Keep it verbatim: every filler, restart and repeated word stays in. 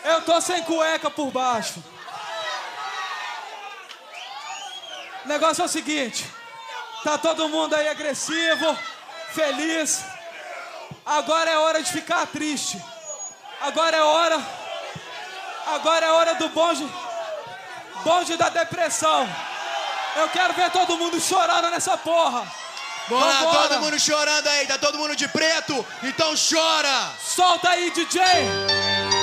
Eu tô sem cueca por baixo. O negócio é o seguinte. Tá todo mundo aí agressivo, feliz. Agora é hora de ficar triste. Agora é hora... Agora é hora do bonde... Bonde da depressão. Eu quero ver todo mundo chorando nessa porra. Bora lá, todo mundo chorando aí. Tá todo mundo de preto? Então chora. Solta aí, D J.